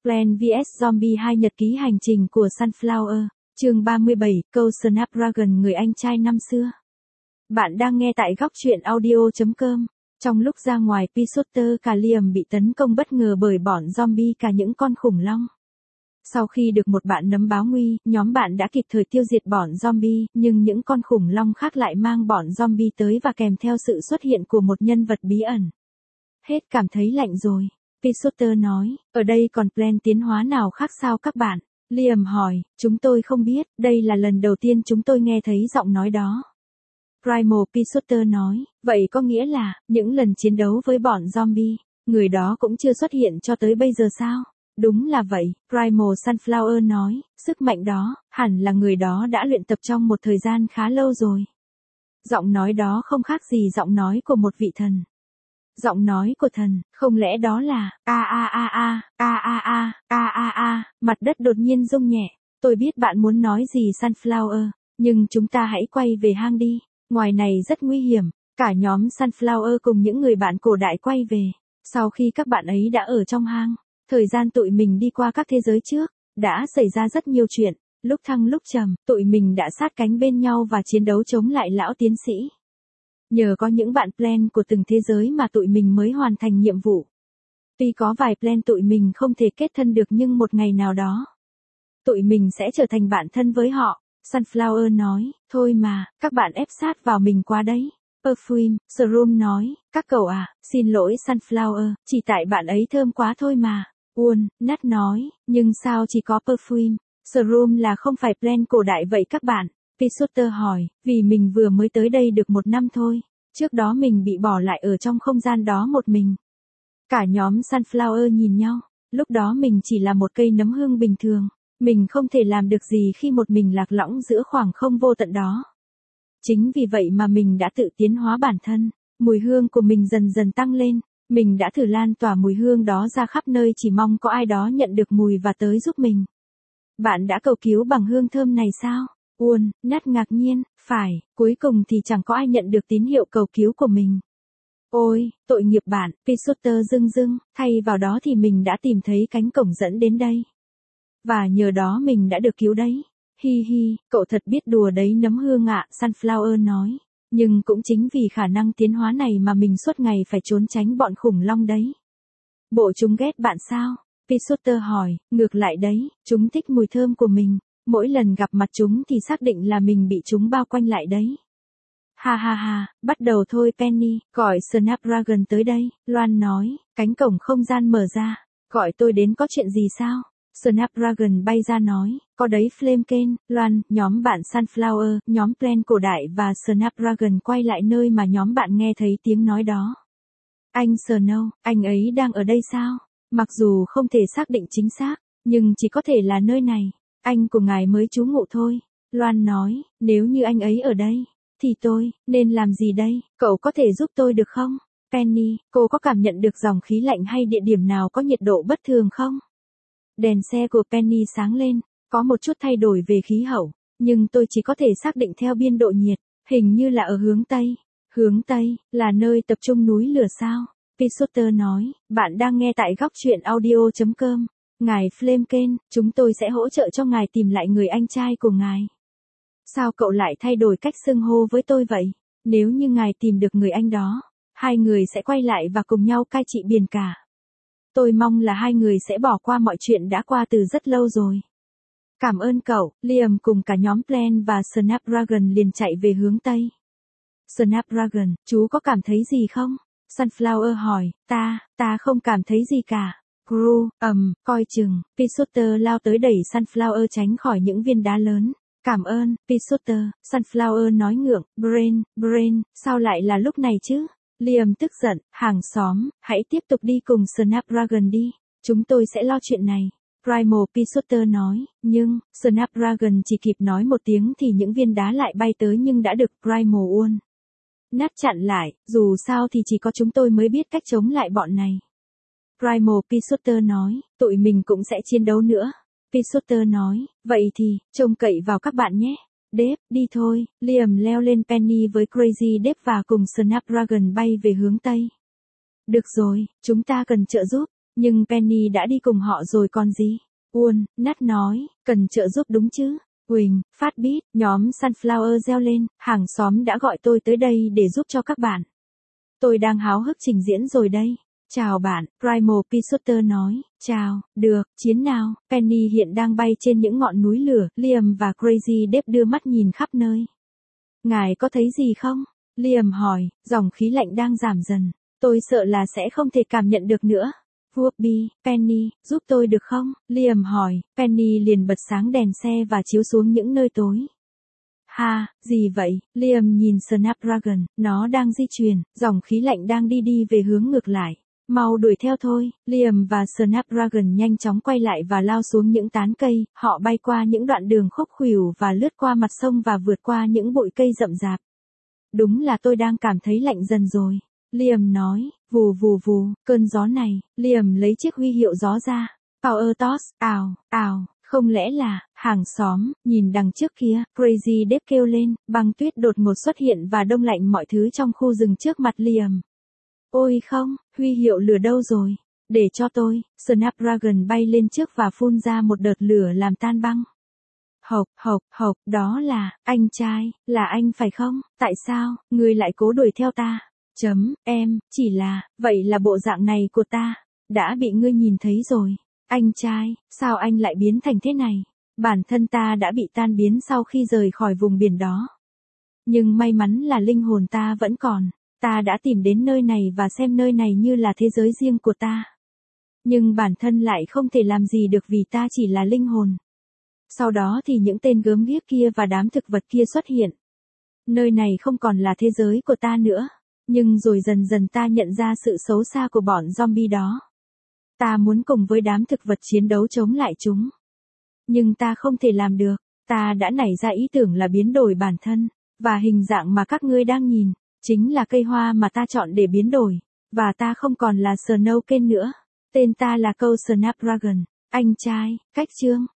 Plant vs Zombie 2 nhật ký hành trình của Sunflower, chương 37, câu Snapdragon người anh trai năm xưa. Bạn đang nghe tại góc truyện audio.com. Trong lúc ra ngoài Pisotter cả Liam bị tấn công bất ngờ bởi bọn zombie cả những con khủng long. Sau khi được một bạn nấm báo nguy, nhóm bạn đã kịp thời tiêu diệt bọn zombie, nhưng những con khủng long khác lại mang bọn zombie tới và kèm theo sự xuất hiện của một nhân vật bí ẩn. Hết cảm thấy lạnh rồi. Pisotter nói, ở đây còn plan tiến hóa nào khác sao các bạn? Liam hỏi, chúng tôi không biết, đây là lần đầu tiên chúng tôi nghe thấy giọng nói đó. Primal Pisotter nói, vậy có nghĩa là, những lần chiến đấu với bọn zombie, người đó cũng chưa xuất hiện cho tới bây giờ sao? Đúng là vậy, Primal Sunflower nói, sức mạnh đó, hẳn là người đó đã luyện tập trong một thời gian khá lâu rồi. Giọng nói đó không khác gì giọng nói của một vị thần. Giọng nói của thần, không lẽ đó là, mặt đất đột nhiên rung nhẹ, tôi biết bạn muốn nói gì Sunflower, nhưng chúng ta hãy quay về hang đi, ngoài này rất nguy hiểm, cả nhóm Sunflower cùng những người bạn cổ đại quay về, sau khi các bạn ấy đã ở trong hang, thời gian tụi mình đi qua các thế giới trước, đã xảy ra rất nhiều chuyện, lúc thăng lúc trầm, tụi mình đã sát cánh bên nhau và chiến đấu chống lại lão tiến sĩ. Nhờ có những bạn plan của từng thế giới mà tụi mình mới hoàn thành nhiệm vụ. Tuy có vài plan tụi mình không thể kết thân được nhưng một ngày nào đó, tụi mình sẽ trở thành bạn thân với họ. Sunflower nói, thôi mà, các bạn ép sát vào mình quá đấy. Perfume, Shroom nói, các cậu à, xin lỗi Sunflower, chỉ tại bạn ấy thơm quá thôi mà. Nat nói, nhưng sao chỉ có Perfume, Shroom là không phải plan cổ đại vậy các bạn? Pisotter hỏi, vì mình vừa mới tới đây được 1 năm thôi, trước đó mình bị bỏ lại ở trong không gian đó một mình. Cả nhóm Sunflower nhìn nhau, lúc đó mình chỉ là một cây nấm hương bình thường, mình không thể làm được gì khi một mình lạc lõng giữa khoảng không vô tận đó. Chính vì vậy mà mình đã tự tiến hóa bản thân, mùi hương của mình dần dần tăng lên, mình đã thử lan tỏa mùi hương đó ra khắp nơi chỉ mong có ai đó nhận được mùi và tới giúp mình. Bạn đã cầu cứu bằng hương thơm này sao? Nat ngạc nhiên, phải, cuối cùng thì chẳng có ai nhận được tín hiệu cầu cứu của mình. Ôi, tội nghiệp bạn, Pisotter dưng, thay vào đó thì mình đã tìm thấy cánh cổng dẫn đến đây. Và nhờ đó mình đã được cứu đấy. Hi hi, cậu thật biết đùa đấy nấm hương ạ, Sunflower nói. Nhưng cũng chính vì khả năng tiến hóa này mà mình suốt ngày phải trốn tránh bọn khủng long đấy. Bộ chúng ghét bạn sao? Pisotter hỏi, ngược lại đấy, chúng thích mùi thơm của mình. Mỗi lần gặp mặt chúng thì xác định là mình bị chúng bao quanh lại đấy. Ha, bắt đầu thôi Penny, gọi Snapdragon tới đây, Loan nói, cánh cổng không gian mở ra, gọi tôi đến có chuyện gì sao? Snapdragon bay ra nói, có đấy Flamken, Loan, nhóm bạn Sunflower, nhóm Plan cổ đại và Snapdragon quay lại nơi mà nhóm bạn nghe thấy tiếng nói đó. Anh Snow, anh ấy đang ở đây sao? Mặc dù không thể xác định chính xác, nhưng chỉ có thể là nơi này. Anh của ngài mới trú ngụ thôi. Loan nói, nếu như anh ấy ở đây, thì tôi, nên làm gì đây? Cậu có thể giúp tôi được không? Penny, cô có cảm nhận được dòng khí lạnh hay địa điểm nào có nhiệt độ bất thường không? Đèn xe của Penny sáng lên, có một chút thay đổi về khí hậu, nhưng tôi chỉ có thể xác định theo biên độ nhiệt, hình như là ở hướng Tây. Hướng Tây, là nơi tập trung núi lửa sao? Pisotter nói, bạn đang nghe tại góc truyện audio.com. Ngài Flamken, chúng tôi sẽ hỗ trợ cho ngài tìm lại người anh trai của ngài. Sao cậu lại thay đổi cách xưng hô với tôi vậy? Nếu như ngài tìm được người anh đó, hai người sẽ quay lại và cùng nhau cai trị biển cả. Tôi mong là hai người sẽ bỏ qua mọi chuyện đã qua từ rất lâu rồi. Cảm ơn cậu, Liam cùng cả nhóm Plan và Snapdragon liền chạy về hướng Tây. Snapdragon, chú có cảm thấy gì không? Sunflower hỏi, ta không cảm thấy gì cả. Gru, coi chừng, Pisotter lao tới đẩy Sunflower tránh khỏi những viên đá lớn. Cảm ơn, Pisotter, Sunflower nói ngượng, Brain, sao lại là lúc này chứ? Liam tức giận, hàng xóm, hãy tiếp tục đi cùng Snapdragon đi, chúng tôi sẽ lo chuyện này. Primal Pisotter nói, nhưng, Snapdragon chỉ kịp nói một tiếng thì những viên đá lại bay tới nhưng đã được Primal Nat chặn lại, dù sao thì chỉ có chúng tôi mới biết cách chống lại bọn này. Primal Pisotter nói, tụi mình cũng sẽ chiến đấu nữa. Pisotter nói, vậy thì, trông cậy vào các bạn nhé. Dave, đi thôi, Liam leo lên Penny với Crazy Dave và cùng Snapdragon bay về hướng Tây. Được rồi, chúng ta cần trợ giúp. Nhưng Penny đã đi cùng họ rồi còn gì. Nat nói, cần trợ giúp đúng chứ. Huỳnh, phát beat, nhóm Sunflower reo lên, hàng xóm đã gọi tôi tới đây để giúp cho các bạn. Tôi đang háo hức trình diễn rồi đây. Chào bạn, Primal Pisotter nói, chào, được, chiến nào. Penny hiện đang bay trên những ngọn núi lửa, Liam và Crazy Dave đưa mắt nhìn khắp nơi. Ngài có thấy gì không? Liam hỏi, dòng khí lạnh đang giảm dần. Tôi sợ là sẽ không thể cảm nhận được nữa. Whoopi, Penny, giúp tôi được không? Liam hỏi, Penny liền bật sáng đèn xe và chiếu xuống những nơi tối. Ha, gì vậy? Liam nhìn Snapdragon, nó đang di chuyển, dòng khí lạnh đang đi về hướng ngược lại. Mau đuổi theo thôi. Liam và Snapdragon nhanh chóng quay lại và lao xuống những tán cây, họ bay qua những đoạn đường khúc khuỷu và lướt qua mặt sông và vượt qua những bụi cây rậm rạp. Đúng là tôi đang cảm thấy lạnh dần rồi. Liam nói, vù vù vù, cơn gió này. Liam lấy chiếc huy hiệu gió ra. Power toss, ào, không lẽ là, hàng xóm, nhìn đằng trước kia, Crazy Dave kêu lên, băng tuyết đột ngột xuất hiện và đông lạnh mọi thứ trong khu rừng trước mặt Liam. Ôi không, huy hiệu lửa đâu rồi? Để cho tôi. Snapdragon bay lên trước và phun ra một đợt lửa làm tan băng. Hộc, đó là, anh trai, là anh phải không? Tại sao, ngươi lại cố đuổi theo ta? Em, chỉ là, vậy là bộ dạng này của ta, đã bị ngươi nhìn thấy rồi. Anh trai, sao anh lại biến thành thế này? Bản thân ta đã bị tan biến sau khi rời khỏi vùng biển đó. Nhưng may mắn là linh hồn ta vẫn còn. Ta đã tìm đến nơi này và xem nơi này như là thế giới riêng của ta. Nhưng bản thân lại không thể làm gì được vì ta chỉ là linh hồn. Sau đó thì những tên gớm ghiếc kia và đám thực vật kia xuất hiện. Nơi này không còn là thế giới của ta nữa. Nhưng rồi dần dần ta nhận ra sự xấu xa của bọn zombie đó. Ta muốn cùng với đám thực vật chiến đấu chống lại chúng. Nhưng ta không thể làm được. Ta đã nảy ra ý tưởng là biến đổi bản thân. Và hình dạng mà các ngươi đang nhìn, chính là cây hoa mà ta chọn để biến đổi. Và ta không còn là Snowken nữa. Tên ta là câu Snapdragon. Anh trai, cách chương.